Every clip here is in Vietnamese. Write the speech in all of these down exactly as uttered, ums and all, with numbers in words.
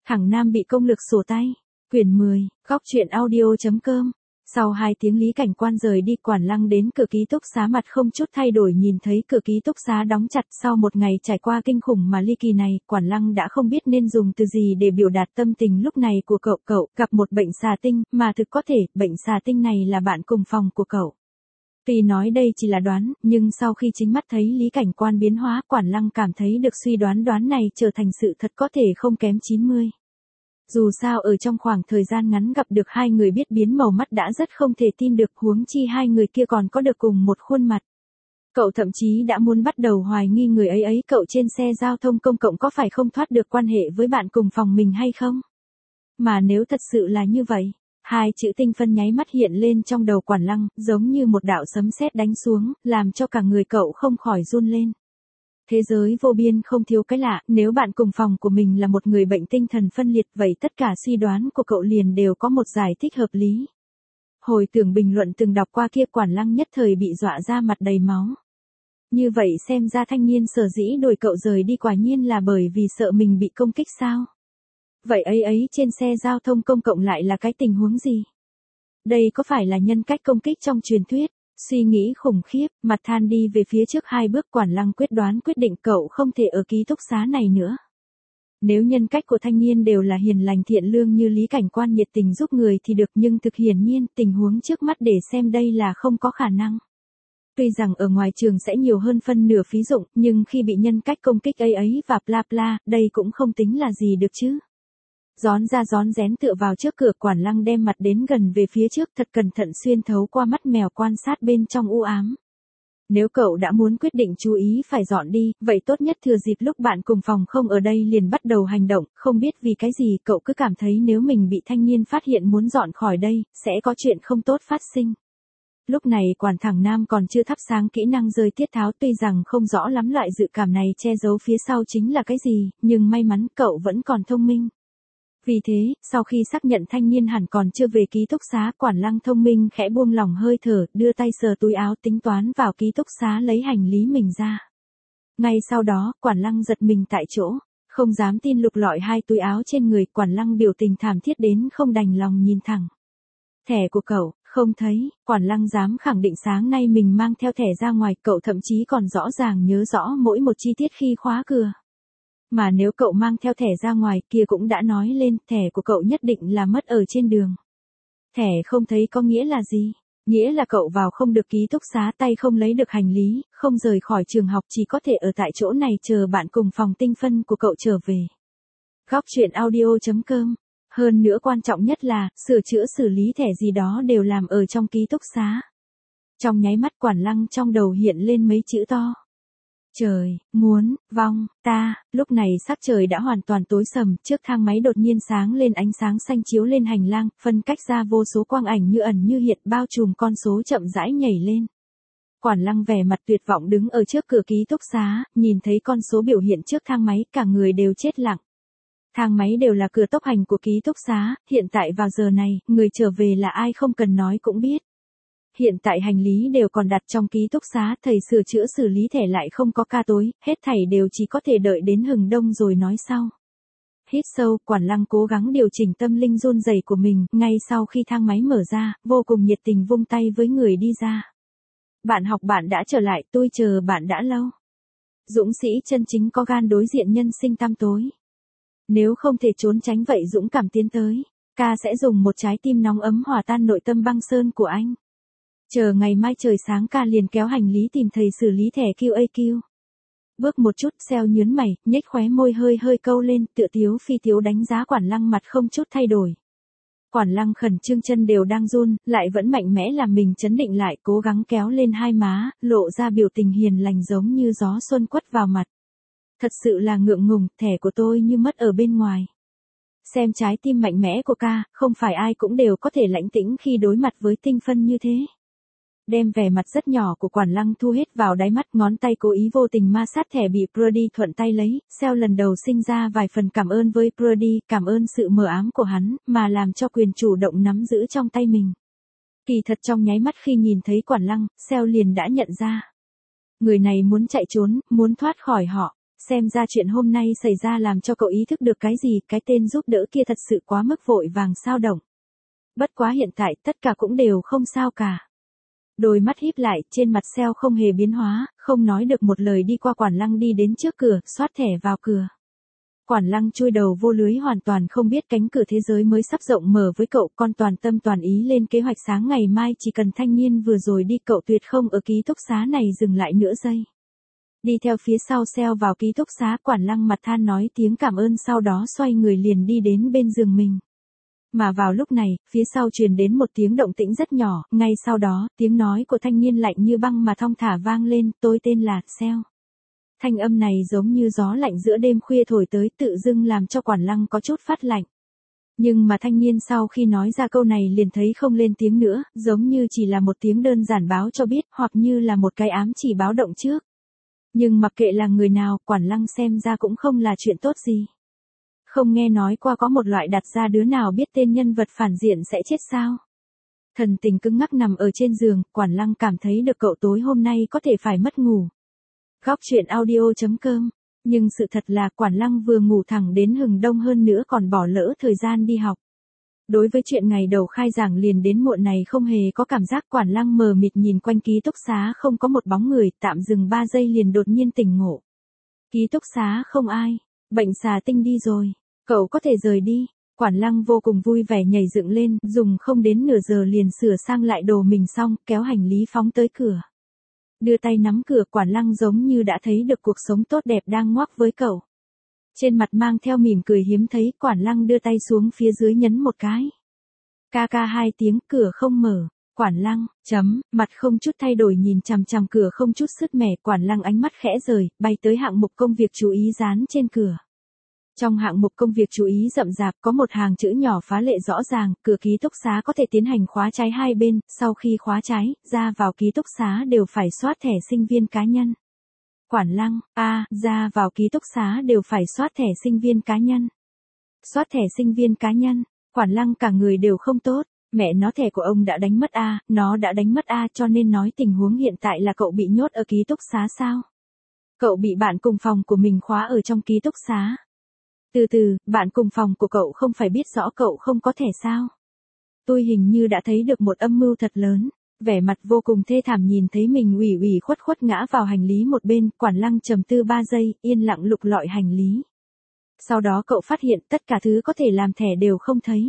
Thằng Nam bị công lực sổ tay. Quyển mười, góc truyện audio chấm com. Sau hai tiếng Lý Cảnh Quan rời đi, Quản Lăng đến cửa ký túc xá mặt không chút thay đổi nhìn thấy cửa ký túc xá đóng chặt. Sau một ngày trải qua kinh khủng mà ly kỳ này, Quản Lăng đã không biết nên dùng từ gì để biểu đạt tâm tình lúc này của cậu. Cậu gặp một bệnh xà tinh, mà thực có thể, bệnh xà tinh này là bạn cùng phòng của cậu. Tuy nói đây chỉ là đoán, nhưng sau khi chính mắt thấy Lý Cảnh Quan biến hóa, Quản Lăng cảm thấy được suy đoán đoán này trở thành sự thật có thể không kém chín mươi. Dù sao ở trong khoảng thời gian ngắn gặp được hai người biết biến màu mắt đã rất không thể tin được, huống chi hai người kia còn có được cùng một khuôn mặt. Cậu thậm chí đã muốn bắt đầu hoài nghi người ấy ấy cậu trên xe giao thông công cộng có phải không thoát được quan hệ với bạn cùng phòng mình hay không? Mà nếu thật sự là như vậy, hai chữ tinh phân nháy mắt hiện lên trong đầu Quản Lăng, giống như một đạo sấm sét đánh xuống, làm cho cả người cậu không khỏi run lên. Thế giới vô biên không thiếu cái lạ, nếu bạn cùng phòng của mình là một người bệnh tinh thần phân liệt, vậy tất cả suy đoán của cậu liền đều có một giải thích hợp lý. Hồi tưởng bình luận từng đọc qua kia, Quản Lăng nhất thời bị dọa ra mặt đầy máu. Như vậy xem ra thanh niên sở dĩ đuổi cậu rời đi quả nhiên là bởi vì sợ mình bị công kích sao? Vậy ấy ấy trên xe giao thông công cộng lại là cái tình huống gì? Đây có phải là nhân cách công kích trong truyền thuyết? Suy nghĩ khủng khiếp, mặt than đi về phía trước hai bước, Quản Lăng quyết đoán quyết định cậu không thể ở ký túc xá này nữa. Nếu nhân cách của thanh niên đều là hiền lành thiện lương như Lý Cảnh Quan nhiệt tình giúp người thì được, nhưng thực hiển nhiên tình huống trước mắt để xem đây là không có khả năng. Tuy rằng ở ngoài trường sẽ nhiều hơn phân nửa phí dụng, nhưng khi bị nhân cách công kích ấy ấy và bla bla, đây cũng không tính là gì được chứ. Rón ra rón rén tựa vào trước cửa, Quản Lăng đem mặt đến gần về phía trước, thật cẩn thận xuyên thấu qua mắt mèo quan sát bên trong u ám. Nếu cậu đã muốn quyết định chú ý phải dọn đi, vậy tốt nhất thừa dịp lúc bạn cùng phòng không ở đây liền bắt đầu hành động, không biết vì cái gì cậu cứ cảm thấy nếu mình bị thanh niên phát hiện muốn dọn khỏi đây, sẽ có chuyện không tốt phát sinh. Lúc này Quản thằng Nam còn chưa thắp sáng kỹ năng rơi tiết tháo, tuy rằng không rõ lắm loại dự cảm này che giấu phía sau chính là cái gì, nhưng may mắn cậu vẫn còn thông minh. Vì thế, sau khi xác nhận thanh niên hẳn còn chưa về ký túc xá, Quản Lăng thông minh khẽ buông lỏng hơi thở, đưa tay sờ túi áo tính toán vào ký túc xá lấy hành lý mình ra. Ngay sau đó, Quản Lăng giật mình tại chỗ, không dám tin lục lọi hai túi áo trên người, Quản Lăng biểu tình thảm thiết đến không đành lòng nhìn thẳng. Thẻ của cậu, không thấy, Quản Lăng dám khẳng định sáng nay mình mang theo thẻ ra ngoài, cậu thậm chí còn rõ ràng nhớ rõ mỗi một chi tiết khi khóa cửa. Mà nếu cậu mang theo thẻ ra ngoài kia cũng đã nói lên, thẻ của cậu nhất định là mất ở trên đường. Thẻ không thấy có nghĩa là gì? Nghĩa là cậu vào không được ký túc xá, tay không lấy được hành lý, không rời khỏi trường học, chỉ có thể ở tại chỗ này chờ bạn cùng phòng tinh phân của cậu trở về. Góc truyện audio chấm com. Hơn nữa quan trọng nhất là, sửa chữa xử lý thẻ gì đó đều làm ở trong ký túc xá. Trong nháy mắt Quản Lăng trong đầu hiện lên mấy chữ to. Trời, muốn, vong, ta, lúc này sắc trời đã hoàn toàn tối sầm, trước thang máy đột nhiên sáng lên ánh sáng xanh chiếu lên hành lang, phân cách ra vô số quang ảnh như ẩn như hiện, bao trùm con số chậm rãi nhảy lên. Quản Lăng vẻ mặt tuyệt vọng đứng ở trước cửa ký túc xá, nhìn thấy con số biểu hiện trước thang máy, cả người đều chết lặng. Thang máy đều là cửa tốc hành của ký túc xá, hiện tại vào giờ này, người trở về là ai không cần nói cũng biết. Hiện tại hành lý đều còn đặt trong ký túc xá, thầy sửa chữa xử lý thẻ lại không có ca tối, hết thảy đều chỉ có thể đợi đến hừng đông rồi nói sau. Hít sâu, Quản Lăng cố gắng điều chỉnh tâm linh run rẩy của mình, ngay sau khi thang máy mở ra, vô cùng nhiệt tình vung tay với người đi ra. Bạn học bạn đã trở lại, tôi chờ bạn đã lâu. Dũng sĩ chân chính có gan đối diện nhân sinh tăm tối. Nếu không thể trốn tránh vậy dũng cảm tiến tới, ca sẽ dùng một trái tim nóng ấm hòa tan nội tâm băng sơn của anh. Chờ ngày mai trời sáng ca liền kéo hành lý tìm thầy xử lý thẻ quy a quy. Bước một chút, Seo nhướn mày, nhếch khóe môi hơi hơi câu lên, tựa tiếu phi tiếu đánh giá Quản Lăng mặt không chút thay đổi. Quản Lăng khẩn trương chân đều đang run, lại vẫn mạnh mẽ làm mình chấn định lại, cố gắng kéo lên hai má, lộ ra biểu tình hiền lành giống như gió xuân quất vào mặt. Thật sự là ngượng ngùng, thẻ của tôi như mất ở bên ngoài. Xem trái tim mạnh mẽ của ca, không phải ai cũng đều có thể lãnh tĩnh khi đối mặt với tinh phân như thế. Đem vẻ mặt rất nhỏ của Quản Lăng thu hết vào đáy mắt, ngón tay cố ý vô tình ma sát thẻ bị Brody thuận tay lấy, Seo lần đầu sinh ra vài phần cảm ơn với Brody, cảm ơn sự mờ ám của hắn, mà làm cho quyền chủ động nắm giữ trong tay mình. Kỳ thật trong nháy mắt khi nhìn thấy Quản Lăng, Seo liền đã nhận ra. Người này muốn chạy trốn, muốn thoát khỏi họ. Xem ra chuyện hôm nay xảy ra làm cho cậu ý thức được cái gì, cái tên giúp đỡ kia thật sự quá mức vội vàng sao động. Bất quá hiện tại tất cả cũng đều không sao cả. Đôi mắt híp lại, trên mặt Seo không hề biến hóa, không nói được một lời đi qua Quản Lăng đi đến trước cửa, xoát thẻ vào cửa. Quản Lăng chui đầu vô lưới hoàn toàn không biết cánh cửa thế giới mới sắp rộng mở với cậu, con toàn tâm toàn ý lên kế hoạch sáng ngày mai, chỉ cần thanh niên vừa rồi đi cậu tuyệt không ở ký túc xá này dừng lại nửa giây. Đi theo phía sau Seo vào ký túc xá, Quản Lăng mặt than nói tiếng cảm ơn sau đó xoay người liền đi đến bên giường mình. Mà vào lúc này, phía sau truyền đến một tiếng động tĩnh rất nhỏ, ngay sau đó, tiếng nói của thanh niên lạnh như băng mà thong thả vang lên, tôi tên là Seo. Thanh âm này giống như gió lạnh giữa đêm khuya thổi tới, tự dưng làm cho Quản Lăng có chút phát lạnh. Nhưng mà thanh niên sau khi nói ra câu này liền thấy không lên tiếng nữa, giống như chỉ là một tiếng đơn giản báo cho biết, hoặc như là một cái ám chỉ báo động trước. Nhưng mặc kệ là người nào, Quản Lăng xem ra cũng không là chuyện tốt gì. Không nghe nói qua có một loại đặt ra đứa nào biết tên nhân vật phản diện sẽ chết sao? Thần tình cứng ngắc nằm ở trên giường, Quản Lăng cảm thấy được cậu tối hôm nay có thể phải mất ngủ. Góc truyện audio chấm com. Nhưng sự thật là Quản Lăng vừa ngủ thẳng đến hừng đông hơn nữa còn bỏ lỡ thời gian đi học. Đối với chuyện ngày đầu khai giảng liền đến muộn này không hề có cảm giác, Quản Lăng mờ mịt nhìn quanh ký túc xá không có một bóng người, tạm dừng ba giây liền đột nhiên tỉnh ngộ. Ký túc xá không ai, bệnh xà tinh đi rồi, cậu có thể rời đi. Quản Lăng vô cùng vui vẻ nhảy dựng lên, dùng không đến nửa giờ liền sửa sang lại đồ mình xong, kéo hành lý phóng tới cửa. Đưa tay nắm cửa, Quản Lăng giống như đã thấy được cuộc sống tốt đẹp đang ngoắc với cậu. Trên mặt mang theo mỉm cười hiếm thấy, Quản Lăng đưa tay xuống phía dưới nhấn một cái. Ca ca hai tiếng, cửa không mở. Quản Lăng, chấm, mặt không chút thay đổi nhìn chằm chằm cửa không chút sứt mẻ, Quản Lăng ánh mắt khẽ rời, bay tới hạng mục công việc chú ý dán trên cửa. Trong hạng mục công việc chú ý rậm rạp có một hàng chữ nhỏ phá lệ rõ ràng, cửa ký túc xá có thể tiến hành khóa trái hai bên, sau khi khóa trái, ra vào ký túc xá đều phải soát thẻ sinh viên cá nhân. Quản Lăng, a, à, ra vào ký túc xá đều phải soát thẻ sinh viên cá nhân. Soát thẻ sinh viên cá nhân, Quản Lăng cả người đều không tốt, mẹ nó thẻ của ông đã đánh mất a, à, nó đã đánh mất a à, cho nên nói tình huống hiện tại là cậu bị nhốt ở ký túc xá sao? Cậu bị bạn cùng phòng của mình khóa ở trong ký túc xá. Từ từ, bạn cùng phòng của cậu không phải biết rõ cậu không có thẻ sao? Tôi hình như đã thấy được một âm mưu thật lớn. Vẻ mặt vô cùng thê thảm nhìn thấy mình ủy ủy khuất khuất ngã vào hành lý một bên, Quản Lăng trầm tư ba giây, yên lặng lục lọi hành lý. Sau đó cậu phát hiện tất cả thứ có thể làm thẻ đều không thấy.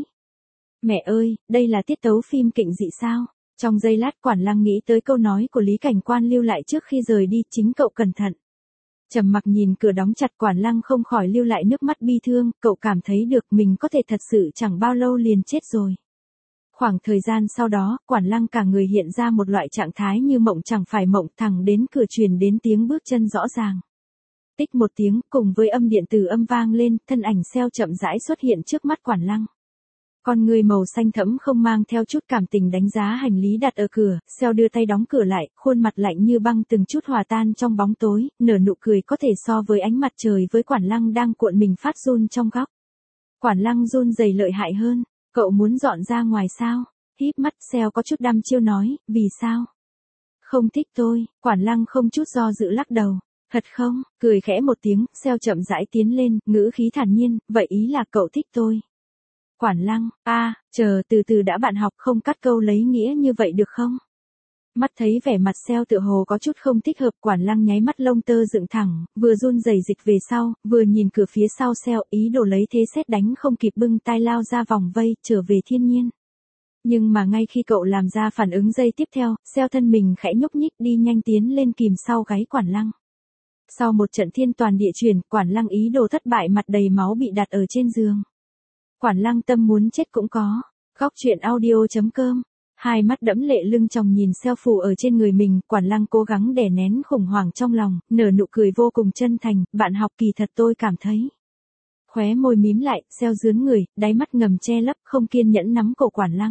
Mẹ ơi, đây là tiết tấu phim kịch dị sao? Trong giây lát Quản Lăng nghĩ tới câu nói của Lý Cảnh Quan lưu lại trước khi rời đi, chính cậu cẩn thận. Trầm mặc nhìn cửa đóng chặt, Quản Lăng không khỏi lưu lại nước mắt bi thương, cậu cảm thấy được mình có thể thật sự chẳng bao lâu liền chết rồi. Khoảng thời gian sau đó, Quản Lăng cả người hiện ra một loại trạng thái như mộng chẳng phải mộng, thẳng đến cửa truyền đến tiếng bước chân rõ ràng. Tích một tiếng, cùng với âm điện tử âm vang lên, thân ảnh Seo chậm rãi xuất hiện trước mắt Quản Lăng. Con người màu xanh thẫm không mang theo chút cảm tình đánh giá hành lý đặt ở cửa, Seo đưa tay đóng cửa lại, khuôn mặt lạnh như băng từng chút hòa tan trong bóng tối, nở nụ cười có thể so với ánh mặt trời với Quản Lăng đang cuộn mình phát run trong góc. Quản Lăng run rẩy lợi hại hơn, cậu muốn dọn ra ngoài sao? Híp mắt Seo có chút đăm chiêu nói, vì sao? Không thích tôi, Quản Lăng không chút do dự lắc đầu. Thật không? Cười khẽ một tiếng, Seo chậm rãi tiến lên, ngữ khí thản nhiên, vậy ý là cậu thích tôi. Quản Lăng, a, à, chờ từ từ đã, bạn học không cắt câu lấy nghĩa như vậy được không? Mắt thấy vẻ mặt Seo tựa hồ có chút không thích hợp, Quản Lăng nháy mắt lông tơ dựng thẳng, vừa run rẩy dịch về sau, vừa nhìn cửa phía sau Seo, ý đồ lấy thế sét đánh không kịp bưng tay lao ra vòng vây, trở về thiên nhiên. Nhưng mà ngay khi cậu làm ra phản ứng giây tiếp theo, Seo thân mình khẽ nhúc nhích đi nhanh tiến lên kìm sau gáy Quản Lăng. Sau một trận thiên toàn địa chuyển, Quản Lăng ý đồ thất bại mặt đầy máu bị đặt ở trên giường. Quản Lăng tâm muốn chết cũng có. Góc truyện audio chấm com. Hai mắt đẫm lệ lưng tròng nhìn Seo phủ ở trên người mình, Quản Lăng cố gắng đè nén khủng hoảng trong lòng, nở nụ cười vô cùng chân thành, bạn học kỳ thật tôi cảm thấy. Khóe môi mím lại, Seo dướn người, đáy mắt ngầm che lấp, không kiên nhẫn nắm cổ Quản Lăng.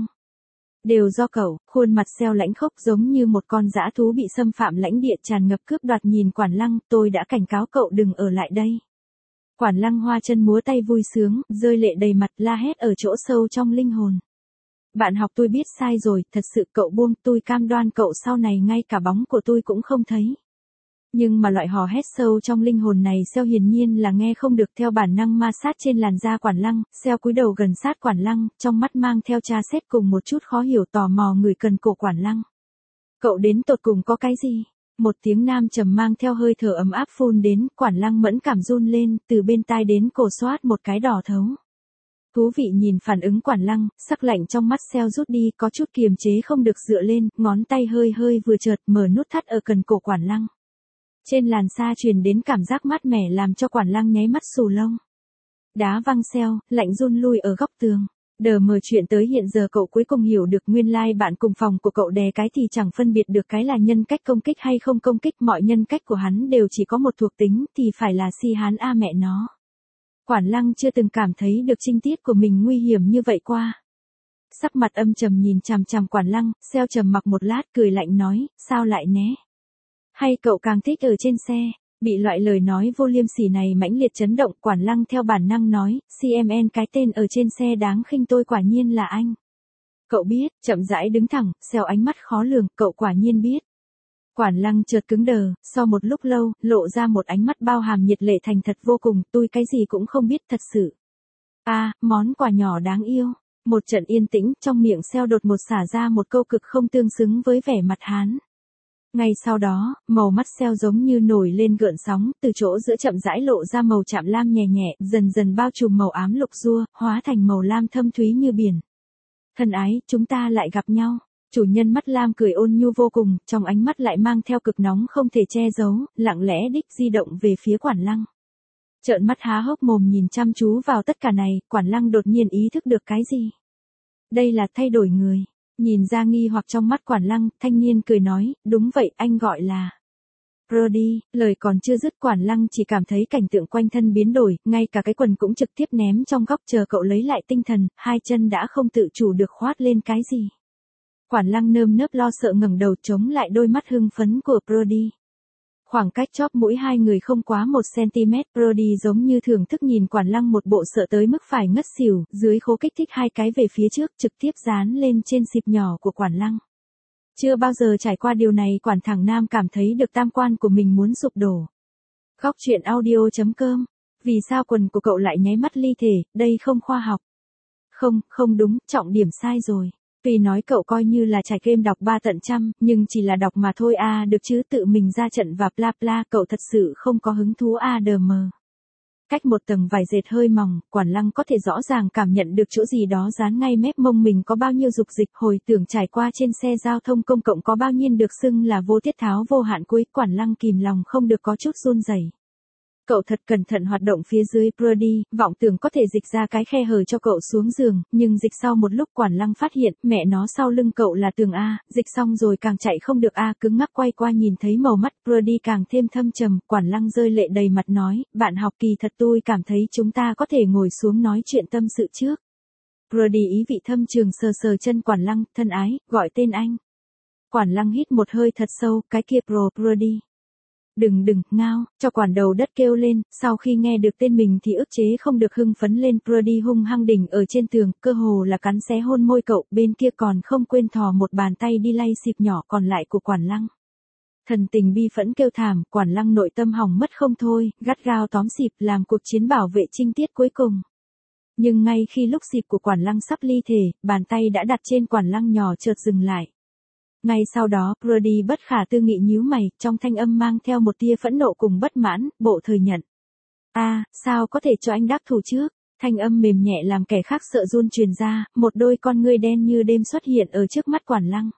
Đều do cậu, khuôn mặt Seo lãnh khốc giống như một con dã thú bị xâm phạm lãnh địa tràn ngập cướp đoạt nhìn Quản Lăng, tôi đã cảnh cáo cậu đừng ở lại đây. Quản Lăng hoa chân múa tay vui sướng, rơi lệ đầy mặt la hét ở chỗ sâu trong linh hồn. Bạn học tôi biết sai rồi, thật sự cậu buông, tôi cam đoan cậu sau này ngay cả bóng của tôi cũng không thấy. Nhưng mà loại hò hét sâu trong linh hồn này Seo hiển nhiên là nghe không được, theo bản năng ma sát trên làn da Quản Lăng, Seo cúi đầu gần sát Quản Lăng, trong mắt mang theo tra xét cùng một chút khó hiểu tò mò người cần cổ Quản Lăng. Cậu đến tột cùng có cái gì? Một tiếng nam trầm mang theo hơi thở ấm áp phun đến, Quản Lăng mẫn cảm run lên, từ bên tai đến cổ xoát một cái đỏ thấu. Thú vị nhìn phản ứng Quản Lăng, sắc lạnh trong mắt Seo rút đi, có chút kiềm chế không được dựa lên, ngón tay hơi hơi vừa chợt mở nút thắt ở cần cổ Quản Lăng. Trên làn da truyền đến cảm giác mát mẻ làm cho Quản Lăng nháy mắt xù lông. Đá văng Seo, lạnh run lui ở góc tường. Đờ mờ chuyện tới hiện giờ cậu cuối cùng hiểu được nguyên lai like bạn cùng phòng của cậu đè cái thì chẳng phân biệt được cái là nhân cách công kích hay không công kích, mọi nhân cách của hắn đều chỉ có một thuộc tính thì phải là si hán a mẹ nó. Quản Lăng chưa từng cảm thấy được trinh tiết của mình nguy hiểm như vậy qua. Sắc mặt âm trầm nhìn chằm chằm Quản Lăng, Seo trầm mặc một lát cười lạnh nói, sao lại né? Hay cậu càng thích ở trên xe? Bị loại lời nói vô liêm sỉ này mãnh liệt chấn động, Quản Lăng theo bản năng nói, xê em en cái tên ở trên xe đáng khinh tôi quả nhiên là anh. Cậu biết, chậm rãi đứng thẳng, Seo ánh mắt khó lường, cậu quả nhiên biết. Quản Lăng chợt cứng đờ, sau một lúc lâu, lộ ra một ánh mắt bao hàm nhiệt lệ thành thật vô cùng, tôi cái gì cũng không biết thật sự. À, món quà nhỏ đáng yêu. Một trận yên tĩnh, trong miệng Seo đột một xả ra một câu cực không tương xứng với vẻ mặt hắn. Ngay sau đó, màu mắt Seo giống như nổi lên gợn sóng, từ chỗ giữa chậm rãi lộ ra màu chạm lam nhẹ nhẹ, dần dần bao trùm màu ám lục rua, hóa thành màu lam thâm thúy như biển. Thân ái, chúng ta lại gặp nhau. Chủ nhân mắt lam cười ôn nhu vô cùng, trong ánh mắt lại mang theo cực nóng không thể che giấu, lặng lẽ đích di động về phía Quản Lăng. Trợn mắt há hốc mồm nhìn chăm chú vào tất cả này, Quản Lăng đột nhiên ý thức được cái gì. Đây là thay đổi người. Nhìn ra nghi hoặc trong mắt Quản Lăng, thanh niên cười nói, đúng vậy, anh gọi là Brody. Lời còn chưa dứt, Quản Lăng chỉ cảm thấy cảnh tượng quanh thân biến đổi, ngay cả cái quần cũng trực tiếp ném trong góc, chờ cậu lấy lại tinh thần, hai chân đã không tự chủ được khoát lên cái gì. Quản Lăng nơm nớp lo sợ ngẩng đầu chống lại đôi mắt hưng phấn của Brody. Khoảng cách chóp mũi hai người không quá một xăng-ti-mét, Brody giống như thưởng thức nhìn Quản Lăng một bộ sợ tới mức phải ngất xỉu, dưới khố kích thích hai cái về phía trước, trực tiếp dán lên trên xịp nhỏ của Quản Lăng. Chưa bao giờ trải qua điều này, Quản thằng Nam cảm thấy được tam quan của mình muốn sụp đổ. Góc truyện audio chấm com. Vì sao quần của cậu lại nháy mắt ly thể, đây không khoa học. Không, không đúng, trọng điểm sai rồi. Tuy nói cậu coi như là trải game đọc ba tận trăm, nhưng chỉ là đọc mà thôi à, được chứ, tự mình ra trận và bla bla, cậu thật sự không có hứng thú à đờ mờ. Cách một tầng vải dệt hơi mỏng, Quản Lăng có thể rõ ràng cảm nhận được chỗ gì đó dán ngay mép mông mình có bao nhiêu dục dịch, hồi tưởng trải qua trên xe giao thông công cộng có bao nhiêu được xưng là vô tiết tháo vô hạn cuối, Quản Lăng kìm lòng không được có chút run rẩy. Cậu thật cẩn thận hoạt động phía dưới Brody, vọng tưởng có thể dịch ra cái khe hở cho cậu xuống giường, nhưng dịch sau một lúc Quản Lăng phát hiện, mẹ nó sau lưng cậu là tường A, dịch xong rồi càng chạy không được A, cứng ngắc quay qua nhìn thấy màu mắt Brody càng thêm thâm trầm, Quản Lăng rơi lệ đầy mặt nói, bạn học kỳ thật tôi cảm thấy chúng ta có thể ngồi xuống nói chuyện tâm sự trước. Brody ý vị thâm trường sờ sờ chân Quản Lăng, thân ái, gọi tên anh. Quản Lăng hít một hơi thật sâu, cái kia bro, Brody. Đừng đừng, ngao, cho quản đầu đất kêu lên, sau khi nghe được tên mình thì ức chế không được hưng phấn lên, Brody hung hăng đỉnh ở trên tường, cơ hồ là cắn xé hôn môi cậu, bên kia còn không quên thò một bàn tay đi lay xịp nhỏ còn lại của Quản Lăng. Thần tình bi phẫn kêu thảm, Quản Lăng nội tâm hỏng mất không thôi, gắt gao tóm xịp làm cuộc chiến bảo vệ trinh tiết cuối cùng. Nhưng ngay khi lúc xịp của Quản Lăng sắp ly thể, bàn tay đã đặt trên Quản Lăng nhỏ chợt dừng lại. Ngay sau đó, Brody bất khả tư nghị nhíu mày, trong thanh âm mang theo một tia phẫn nộ cùng bất mãn, bộ thừa nhận. A, à, sao có thể cho anh đắc thủ trước? Thanh âm mềm nhẹ làm kẻ khác sợ run truyền ra, một đôi con ngươi đen như đêm xuất hiện ở trước mắt Quản Lăng.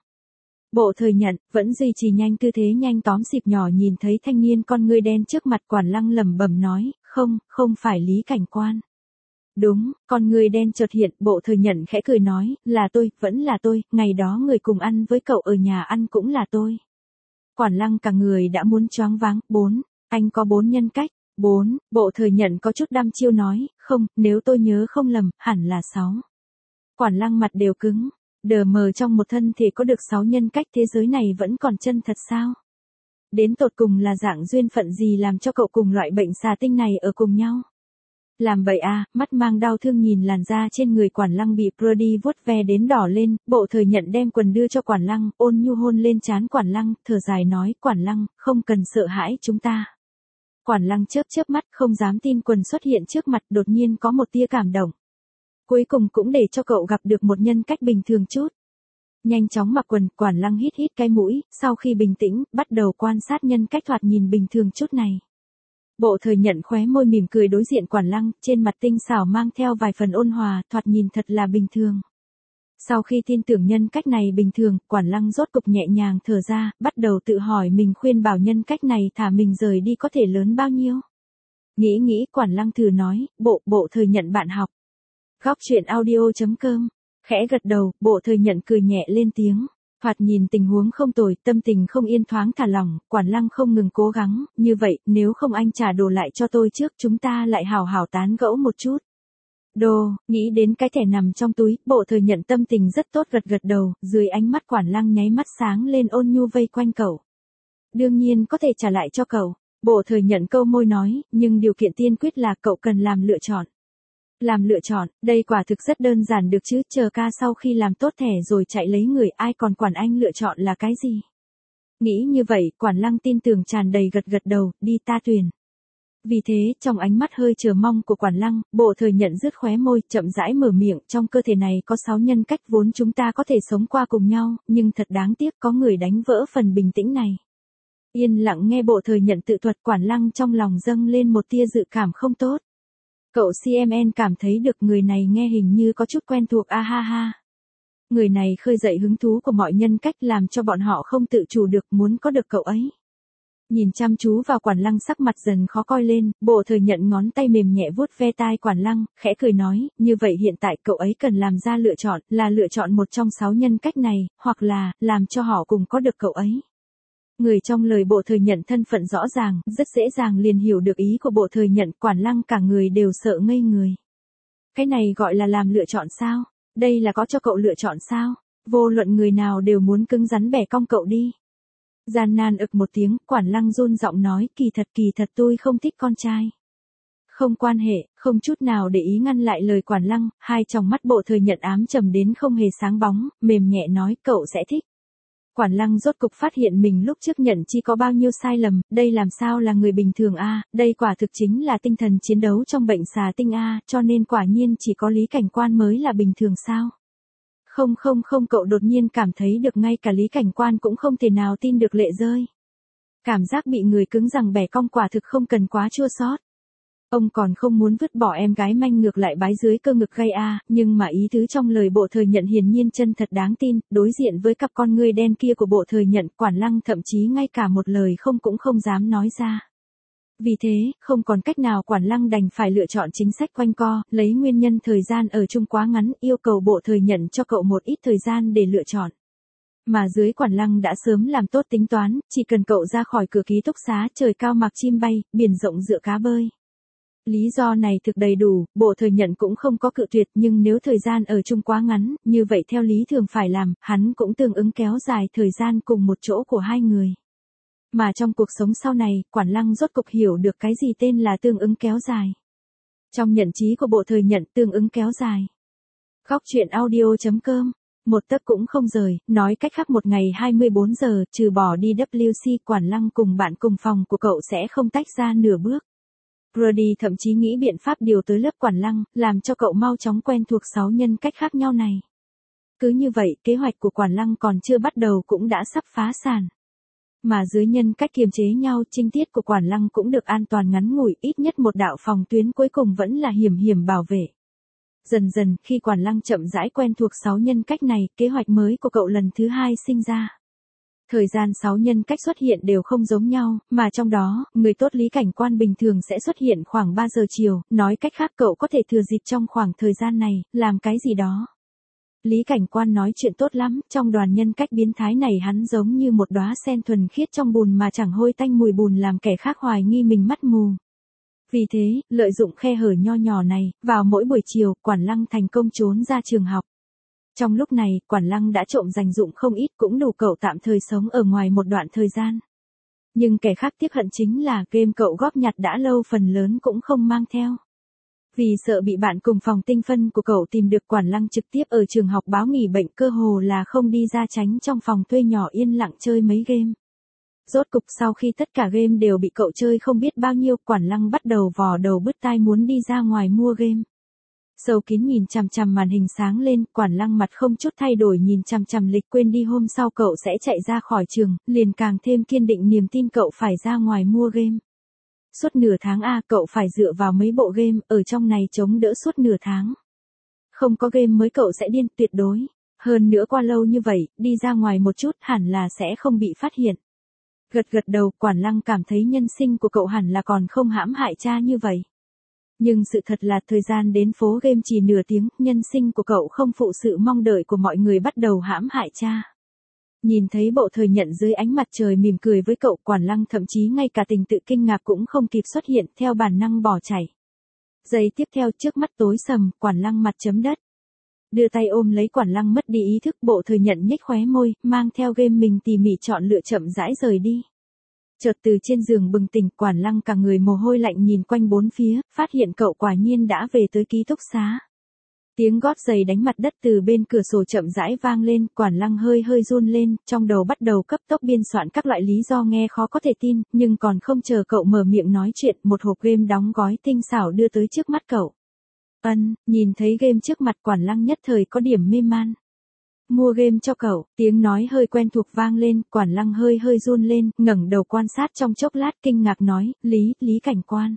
Bộ thừa nhận, vẫn duy trì nhanh tư thế nhanh tóm xịp nhỏ, nhìn thấy thanh niên con ngươi đen trước mặt Quản Lăng lẩm bẩm nói, không, không phải Lý Cảnh Quan. Đúng, con người đen chợt hiện, bộ thừa nhận khẽ cười nói, là tôi, vẫn là tôi, ngày đó người cùng ăn với cậu ở nhà ăn cũng là tôi. Quản Lăng cả người đã muốn choáng váng, bốn, anh có bốn nhân cách, bốn, bộ thừa nhận có chút đăm chiêu nói, không, nếu tôi nhớ không lầm, hẳn là sáu. Quản Lăng mặt đều cứng, đờ mờ trong một thân thể có được sáu nhân cách, thế giới này vẫn còn chân thật sao? Đến tột cùng là dạng duyên phận gì làm cho cậu cùng loại bệnh xà tinh này ở cùng nhau? Làm bậy à, mắt mang đau thương nhìn làn da trên người Quản Lăng bị Brody vuốt ve đến đỏ lên, Bộ Thời Nhận đem quần đưa cho Quản Lăng, ôn nhu hôn lên trán Quản Lăng, thở dài nói, Quản Lăng, không cần sợ hãi chúng ta. Quản Lăng chớp chớp mắt không dám tin quần xuất hiện trước mặt, đột nhiên có một tia cảm động. Cuối cùng cũng để cho cậu gặp được một nhân cách bình thường chút. Nhanh chóng mặc quần, Quản Lăng hít hít cái mũi, sau khi bình tĩnh, bắt đầu quan sát nhân cách thoạt nhìn bình thường chút này. Bộ Thời Nhận khóe môi mỉm cười đối diện Quản Lăng, trên mặt tinh xảo mang theo vài phần ôn hòa, thoạt nhìn thật là bình thường. Sau khi tin tưởng nhân cách này bình thường, Quản Lăng rốt cục nhẹ nhàng thở ra, bắt đầu tự hỏi mình khuyên bảo nhân cách này thả mình rời đi có thể lớn bao nhiêu. Nghĩ nghĩ Quản Lăng thử nói, bộ, Bộ Thời Nhận bạn học. Góc truyện audio chấm com, khẽ gật đầu, Bộ Thời Nhận cười nhẹ lên tiếng. Thoạt nhìn tình huống không tồi, tâm tình không yên thoáng thả lỏng, Quản Lăng không ngừng cố gắng, như vậy, nếu không anh trả đồ lại cho tôi trước chúng ta lại hào hào tán gẫu một chút. Đồ, nghĩ đến cái thẻ nằm trong túi, Bộ Thời Nhận tâm tình rất tốt gật gật đầu, dưới ánh mắt Quản Lăng nháy mắt sáng lên ôn nhu vây quanh cậu. Đương nhiên có thể trả lại cho cậu, Bộ Thời Nhận câu môi nói, nhưng điều kiện tiên quyết là cậu cần làm lựa chọn. Làm lựa chọn, đây quả thực rất đơn giản được chứ, chờ ca sau khi làm tốt thẻ rồi chạy lấy người, ai còn quản anh lựa chọn là cái gì. Nghĩ như vậy, Quản Lăng tin tưởng tràn đầy gật gật đầu, đi ta tuyển. Vì thế, trong ánh mắt hơi chờ mong của Quản Lăng, Bộ Thời Nhận rứt khóe môi, chậm rãi mở miệng, trong cơ thể này có sáu nhân cách vốn chúng ta có thể sống qua cùng nhau, nhưng thật đáng tiếc có người đánh vỡ phần bình tĩnh này. Yên lặng nghe Bộ Thời Nhận tự thuật, Quản Lăng trong lòng dâng lên một tia dự cảm không tốt. Cậu xê em en cảm thấy được người này nghe hình như có chút quen thuộc a ha ha. Người này khơi dậy hứng thú của mọi nhân cách làm cho bọn họ không tự chủ được muốn có được cậu ấy. Nhìn chăm chú vào Quản Lăng sắc mặt dần khó coi lên, Bộ Thời Nhận ngón tay mềm nhẹ vuốt ve tai Quản Lăng, khẽ cười nói, như vậy hiện tại cậu ấy cần làm ra lựa chọn, là lựa chọn một trong sáu nhân cách này, hoặc là, làm cho họ cùng có được cậu ấy. Người trong lời Bộ Thời Nhận thân phận rõ ràng, rất dễ dàng liền hiểu được ý của Bộ Thời Nhận, Quản Lăng cả người đều sợ ngây người. Cái này gọi là làm lựa chọn sao? Đây là có cho cậu lựa chọn sao? Vô luận người nào đều muốn cứng rắn bẻ cong cậu đi. Gian nan ực một tiếng, Quản Lăng run giọng nói, kỳ thật kỳ thật tôi không thích con trai. Không quan hệ, không chút nào để ý ngăn lại lời Quản Lăng, hai tròng mắt Bộ Thời Nhận ám trầm đến không hề sáng bóng, mềm nhẹ nói, cậu sẽ thích. Quản Lăng rốt cục phát hiện mình lúc trước nhận chi có bao nhiêu sai lầm, đây làm sao là người bình thường a, đây quả thực chính là tinh thần chiến đấu trong bệnh xà tinh a, cho nên quả nhiên chỉ có Lý Cảnh Quan mới là bình thường sao. Không không không cậu đột nhiên cảm thấy được ngay cả Lý Cảnh Quan cũng không thể nào tin được lệ rơi. Cảm giác bị người cứng rắn bẻ cong quả thực không cần quá chua xót. Ông còn không muốn vứt bỏ em gái manh ngược lại bái dưới cơ ngực gây a, nhưng mà ý tứ trong lời Bộ Thời Nhận hiển nhiên chân thật đáng tin, đối diện với cặp con ngươi đen kia của Bộ Thời Nhận, Quản Lăng thậm chí ngay cả một lời không cũng không dám nói ra. Vì thế, không còn cách nào Quản Lăng đành phải lựa chọn chính sách quanh co, lấy nguyên nhân thời gian ở chung quá ngắn, yêu cầu Bộ Thời Nhận cho cậu một ít thời gian để lựa chọn. Mà dưới Quản Lăng đã sớm làm tốt tính toán, chỉ cần cậu ra khỏi cửa ký túc xá, trời cao mặc chim bay, biển rộng dựa cá bơi. Lý do này thực đầy đủ, Bộ Thời Nhận cũng không có cự tuyệt, nhưng nếu thời gian ở chung quá ngắn, như vậy theo lý thường phải làm, hắn cũng tương ứng kéo dài thời gian cùng một chỗ của hai người. Mà trong cuộc sống sau này, Quản Lăng rốt cục hiểu được cái gì tên là tương ứng kéo dài. Trong nhận trí của Bộ Thời Nhận, tương ứng kéo dài. Góc truyện audio chấm com, một tấc cũng không rời, nói cách khác một ngày hai mươi bốn giờ, trừ bỏ đi W C, Quản Lăng cùng bạn cùng phòng của cậu sẽ không tách ra nửa bước. Brody thậm chí nghĩ biện pháp điều tới lớp Quản Lăng, làm cho cậu mau chóng quen thuộc sáu nhân cách khác nhau này. Cứ như vậy, kế hoạch của Quản Lăng còn chưa bắt đầu cũng đã sắp phá sản. Mà dưới nhân cách kiềm chế nhau, trinh tiết của Quản Lăng cũng được an toàn ngắn ngủi, ít nhất một đạo phòng tuyến cuối cùng vẫn là hiểm hiểm bảo vệ. Dần dần, khi Quản Lăng chậm rãi quen thuộc sáu nhân cách này, kế hoạch mới của cậu lần thứ hai sinh ra. Thời gian sáu nhân cách xuất hiện đều không giống nhau, mà trong đó, người tốt Lý Cảnh Quan bình thường sẽ xuất hiện khoảng ba giờ chiều, nói cách khác cậu có thể thừa dịp trong khoảng thời gian này, làm cái gì đó. Lý Cảnh Quan nói chuyện tốt lắm, trong đoàn nhân cách biến thái này hắn giống như một đóa sen thuần khiết trong bùn mà chẳng hôi tanh mùi bùn làm kẻ khác hoài nghi mình mắt mù. Vì thế, lợi dụng khe hở nho nhỏ này, vào mỗi buổi chiều, Quản Lăng thành công trốn ra trường học. Trong lúc này, Quản Lăng đã trộm dành dụng không ít cũng đủ cậu tạm thời sống ở ngoài một đoạn thời gian. Nhưng kẻ khác tiếc hận chính là game cậu góp nhặt đã lâu phần lớn cũng không mang theo. Vì sợ bị bạn cùng phòng tinh phân của cậu tìm được, Quản Lăng trực tiếp ở trường học báo nghỉ bệnh, cơ hồ là không đi ra, tránh trong phòng thuê nhỏ yên lặng chơi mấy game. Rốt cục sau khi tất cả game đều bị cậu chơi không biết bao nhiêu, Quản Lăng bắt đầu vò đầu bứt tai muốn đi ra ngoài mua game. Sâu kín nhìn chằm chằm màn hình sáng lên, Quản Lăng mặt không chút thay đổi nhìn chằm chằm lịch, quên đi hôm sau cậu sẽ chạy ra khỏi trường, liền càng thêm kiên định niềm tin cậu phải ra ngoài mua game. Suốt nửa tháng a, cậu phải dựa vào mấy bộ game ở trong này chống đỡ suốt nửa tháng. Không có game mới cậu sẽ điên tuyệt đối. Hơn nữa qua lâu như vậy, đi ra ngoài một chút hẳn là sẽ không bị phát hiện. Gật gật đầu, Quản Lăng cảm thấy nhân sinh của cậu hẳn là còn không hãm hại cha như vậy. Nhưng sự thật là thời gian đến phố game chỉ nửa tiếng, nhân sinh của cậu không phụ sự mong đợi của mọi người, bắt đầu hãm hại cha. Nhìn thấy bộ thời nhận dưới ánh mặt trời mỉm cười với cậu, Quản Lăng thậm chí ngay cả tình tự kinh ngạc cũng không kịp xuất hiện, theo bản năng bỏ chạy. Giây tiếp theo trước mắt tối sầm, Quản Lăng mặt chấm đất. Đưa tay ôm lấy Quản Lăng mất đi ý thức, bộ thời nhận nhếch khóe môi, mang theo game mình tỉ mỉ chọn lựa chậm rãi rời đi. Chợt từ trên giường bừng tỉnh, Quản Lăng cả người mồ hôi lạnh nhìn quanh bốn phía, phát hiện cậu quả nhiên đã về tới ký túc xá. Tiếng gót giày đánh mặt đất từ bên cửa sổ chậm rãi vang lên, Quản Lăng hơi hơi run lên, trong đầu bắt đầu cấp tốc biên soạn các loại lý do nghe khó có thể tin, nhưng còn không chờ cậu mở miệng nói chuyện, một hộp game đóng gói tinh xảo đưa tới trước mắt cậu. Ân, nhìn thấy game trước mặt, Quản Lăng nhất thời có điểm mê man. Mua game cho cậu, tiếng nói hơi quen thuộc vang lên, Quản Lăng hơi hơi run lên, ngẩng đầu quan sát trong chốc lát, kinh ngạc nói, Lý, Lý Cảnh Quan.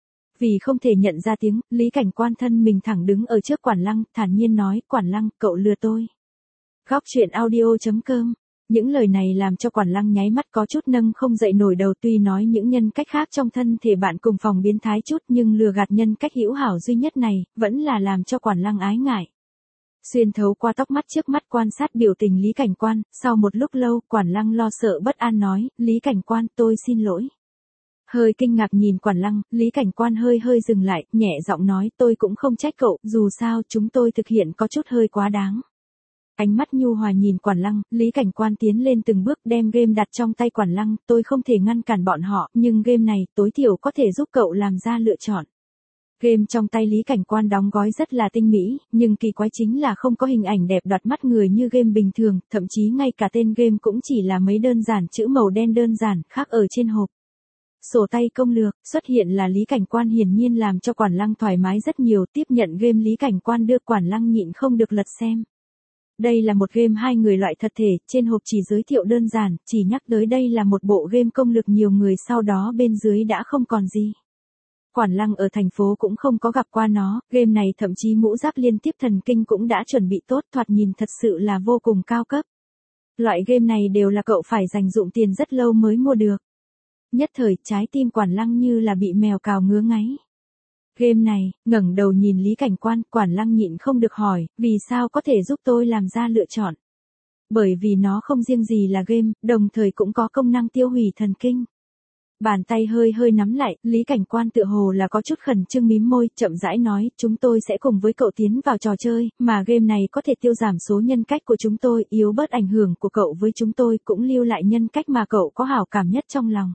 Vì không thể nhận ra tiếng, Lý Cảnh Quan thân mình thẳng đứng ở trước Quản Lăng, thản nhiên nói, Quản Lăng, cậu lừa tôi. Góc truyện audio chấm com. Những lời này làm cho Quản Lăng nháy mắt có chút nâng không dậy nổi đầu, tuy nói những nhân cách khác trong thân thể bạn cùng phòng biến thái chút, nhưng lừa gạt nhân cách hữu hảo duy nhất này, vẫn là làm cho Quản Lăng ái ngại. Xuyên thấu qua tóc mắt trước mắt quan sát biểu tình Lý Cảnh Quan, sau một lúc lâu, Quản Lăng lo sợ bất an nói, Lý Cảnh Quan, tôi xin lỗi. Hơi kinh ngạc nhìn Quản Lăng, Lý Cảnh Quan hơi hơi dừng lại, nhẹ giọng nói, tôi cũng không trách cậu, dù sao chúng tôi thực hiện có chút hơi quá đáng. Ánh mắt nhu hòa nhìn Quản Lăng, Lý Cảnh Quan tiến lên từng bước đem game đặt trong tay Quản Lăng, tôi không thể ngăn cản bọn họ, nhưng game này tối thiểu có thể giúp cậu làm ra lựa chọn. Game trong tay Lý Cảnh Quan đóng gói rất là tinh mỹ, nhưng kỳ quái chính là không có hình ảnh đẹp đoạt mắt người như game bình thường, thậm chí ngay cả tên game cũng chỉ là mấy đơn giản chữ màu đen đơn giản khác ở trên hộp. Sổ tay công lược, xuất hiện là Lý Cảnh Quan, hiển nhiên làm cho Quản Lăng thoải mái rất nhiều, tiếp nhận game Lý Cảnh Quan đưa, Quản Lăng nhịn không được lật xem. Đây là một game hai người loại thật thể, trên hộp chỉ giới thiệu đơn giản, chỉ nhắc tới đây là một bộ game công lược nhiều người, sau đó bên dưới đã không còn gì. Quản Lăng ở thành phố cũng không có gặp qua nó, game này thậm chí mũ giáp liên tiếp thần kinh cũng đã chuẩn bị tốt, thoạt nhìn thật sự là vô cùng cao cấp. Loại game này đều là cậu phải dành dụm tiền rất lâu mới mua được. Nhất thời, trái tim Quản Lăng như là bị mèo cào ngứa ngáy. Game này, ngẩng đầu nhìn Lý Cảnh Quan, Quản Lăng nhịn không được hỏi, vì sao có thể giúp tôi làm ra lựa chọn? Bởi vì nó không riêng gì là game, đồng thời cũng có công năng tiêu hủy thần kinh. Bàn tay hơi hơi nắm lại, Lý Cảnh Quan tựa hồ là có chút khẩn trương mím môi, chậm rãi nói, chúng tôi sẽ cùng với cậu tiến vào trò chơi, mà game này có thể tiêu giảm số nhân cách của chúng tôi, yếu bớt ảnh hưởng của cậu với chúng tôi, cũng lưu lại nhân cách mà cậu có hảo cảm nhất trong lòng.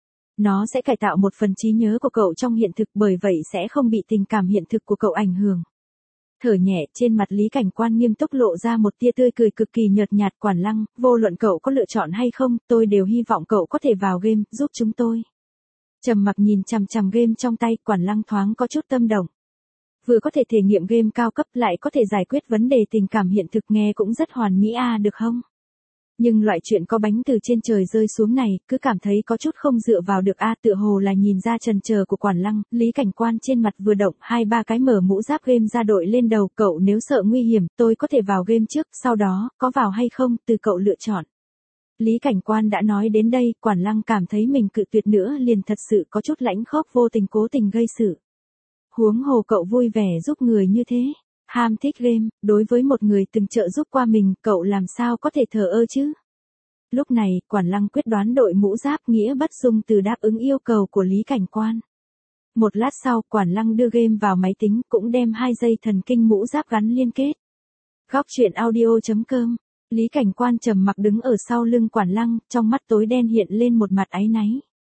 Nó sẽ cải tạo một phần trí nhớ của cậu trong hiện thực, bởi vậy sẽ không bị tình cảm hiện thực của cậu ảnh hưởng. Thở nhẹ, trên mặt Lý Cảnh Quan nghiêm túc lộ ra một tia tươi cười cực kỳ nhợt nhạt, Quản Lăng, vô luận cậu có lựa chọn hay không, tôi đều hy vọng cậu có thể vào game, giúp chúng tôi. Trầm mặc nhìn chằm chằm game trong tay, Quản Lăng thoáng có chút tâm động. Vừa có thể thể nghiệm game cao cấp, lại có thể giải quyết vấn đề tình cảm hiện thực, nghe cũng rất hoàn mỹ a, được không? Nhưng loại chuyện có bánh từ trên trời rơi xuống này, cứ cảm thấy có chút không dựa vào được a, tựa hồ là nhìn ra chần chờ của Quản Lăng, Lý Cảnh Quan trên mặt vừa động, hai ba cái mở mũ giáp game ra đội lên đầu, cậu nếu sợ nguy hiểm, tôi có thể vào game trước, sau đó, có vào hay không, từ cậu lựa chọn. Lý Cảnh Quan đã nói đến đây, Quản Lăng cảm thấy mình cự tuyệt nữa liền thật sự có chút lãnh khốc, vô tình cố tình gây sự. Huống hồ cậu vui vẻ giúp người như thế. Ham thích game, đối với một người từng trợ giúp qua mình, cậu làm sao có thể thờ ơ chứ? Lúc này, Quản Lăng quyết đoán đội mũ giáp, nghĩa bất dung từ đáp ứng yêu cầu của Lý Cảnh Quan. Một lát sau, Quản Lăng đưa game vào máy tính, cũng đem hai dây thần kinh mũ giáp gắn liên kết. Góc truyện audio chấm com. Lý Cảnh Quan trầm mặc đứng ở sau lưng Quản Lăng, trong mắt tối đen hiện lên một mặt áy náy.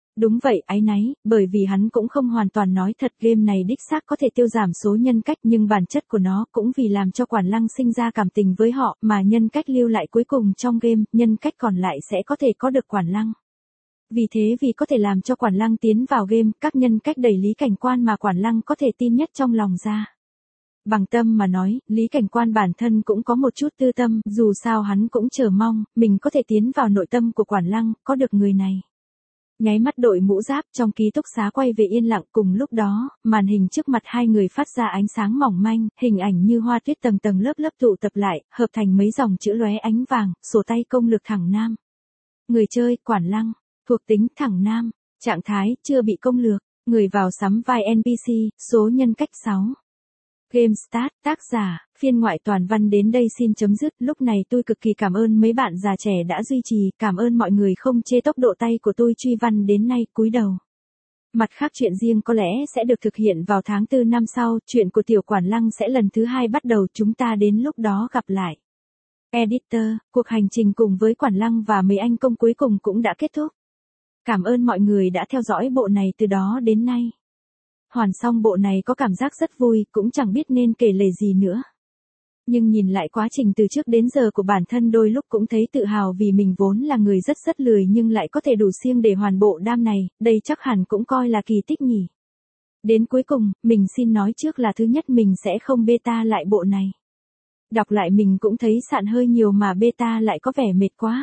Đúng vậy, áy náy, bởi vì hắn cũng không hoàn toàn nói thật game này đích xác có thể tiêu giảm số nhân cách nhưng bản chất của nó cũng vì làm cho Quản Lăng sinh ra cảm tình với họ mà nhân cách lưu lại cuối cùng trong game, nhân cách còn lại sẽ có thể có được Quản Lăng. Vì thế vì có thể làm cho Quản Lăng tiến vào game, các nhân cách đẩy Lý Cảnh Quan mà Quản Lăng có thể tin nhất trong lòng ra. Bằng tâm mà nói, Lý Cảnh Quan bản thân cũng có một chút tư tâm, dù sao hắn cũng chờ mong, mình có thể tiến vào nội tâm của Quản Lăng, có được người này. Nháy mắt đội mũ giáp trong ký túc xá quay về yên lặng, cùng lúc đó, màn hình trước mặt hai người phát ra ánh sáng mỏng manh, hình ảnh như hoa tuyết tầng tầng lớp lớp tụ tập lại, hợp thành mấy dòng chữ lóe ánh vàng, sổ tay công lực thẳng nam. Người chơi, Quản Lăng, thuộc tính thẳng nam, trạng thái, chưa bị công lược, người vào sắm vai en pê xê, số nhân cách sáu. Game Start, tác giả, phiên ngoại toàn văn đến đây xin chấm dứt, lúc này tôi cực kỳ cảm ơn mấy bạn già trẻ đã duy trì, cảm ơn mọi người không chê tốc độ tay của tôi truy văn đến nay, cúi đầu. Mặt khác chuyện riêng có lẽ sẽ được thực hiện vào tháng tư năm sau, chuyện của Tiểu Quản Lăng sẽ lần thứ hai bắt đầu, chúng ta đến lúc đó gặp lại. Editor, cuộc hành trình cùng với Quản Lăng và mấy anh công cuối cùng cũng đã kết thúc. Cảm ơn mọi người đã theo dõi bộ này từ đó đến nay. Hoàn xong bộ này có cảm giác rất vui, cũng chẳng biết nên kể lể gì nữa. Nhưng nhìn lại quá trình từ trước đến giờ của bản thân đôi lúc cũng thấy tự hào vì mình vốn là người rất rất lười nhưng lại có thể đủ siêng để hoàn bộ đam này, đây chắc hẳn cũng coi là kỳ tích nhỉ. Đến cuối cùng, mình xin nói trước là thứ nhất mình sẽ không beta lại bộ này. Đọc lại mình cũng thấy sạn hơi nhiều mà beta lại có vẻ mệt quá.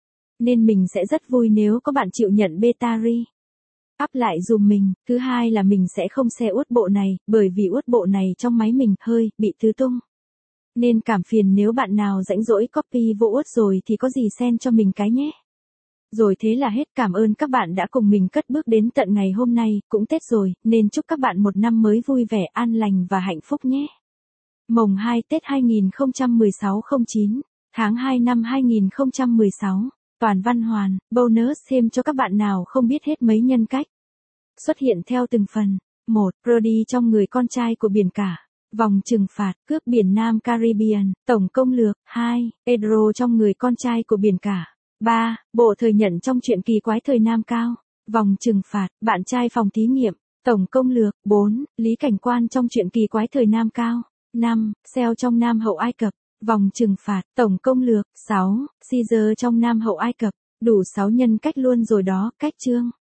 Nên mình sẽ rất vui nếu có bạn chịu nhận beta re. Up lại dùm mình, thứ hai là mình sẽ không xe uất bộ này, bởi vì uất bộ này trong máy mình hơi bị tứ tung. Nên cảm phiền nếu bạn nào rãnh rỗi copy vô uất rồi thì có gì send cho mình cái nhé. Rồi thế là hết, cảm ơn các bạn đã cùng mình cất bước đến tận ngày hôm nay, cũng Tết rồi, nên chúc các bạn một năm mới vui vẻ, an lành và hạnh phúc nhé. Mồng hai Tết hai nghìn không trăm mười sáu không chín, tháng hai năm hai nghìn không trăm mười sáu. Toàn văn hoàn, bonus thêm cho các bạn nào không biết hết mấy nhân cách. Xuất hiện theo từng phần. một. Brody trong người con trai của biển cả. Vòng trừng phạt, cướp biển Nam Caribbean. Tổng công lược. hai. Pedro trong người con trai của biển cả. ba. Bộ thời nhận trong truyện kỳ quái thời Nam Cao. Vòng trừng phạt, bạn trai phòng thí nghiệm. Tổng công lược. bốn. Lý Cảnh Quan trong truyện kỳ quái thời Nam Cao. năm. Xeo trong Nam Hậu Ai Cập. Vòng trừng phạt, tổng công lược. sáu. Caesar trong Nam Hậu Ai Cập. Đủ sáu nhân cách luôn rồi đó, cách chương.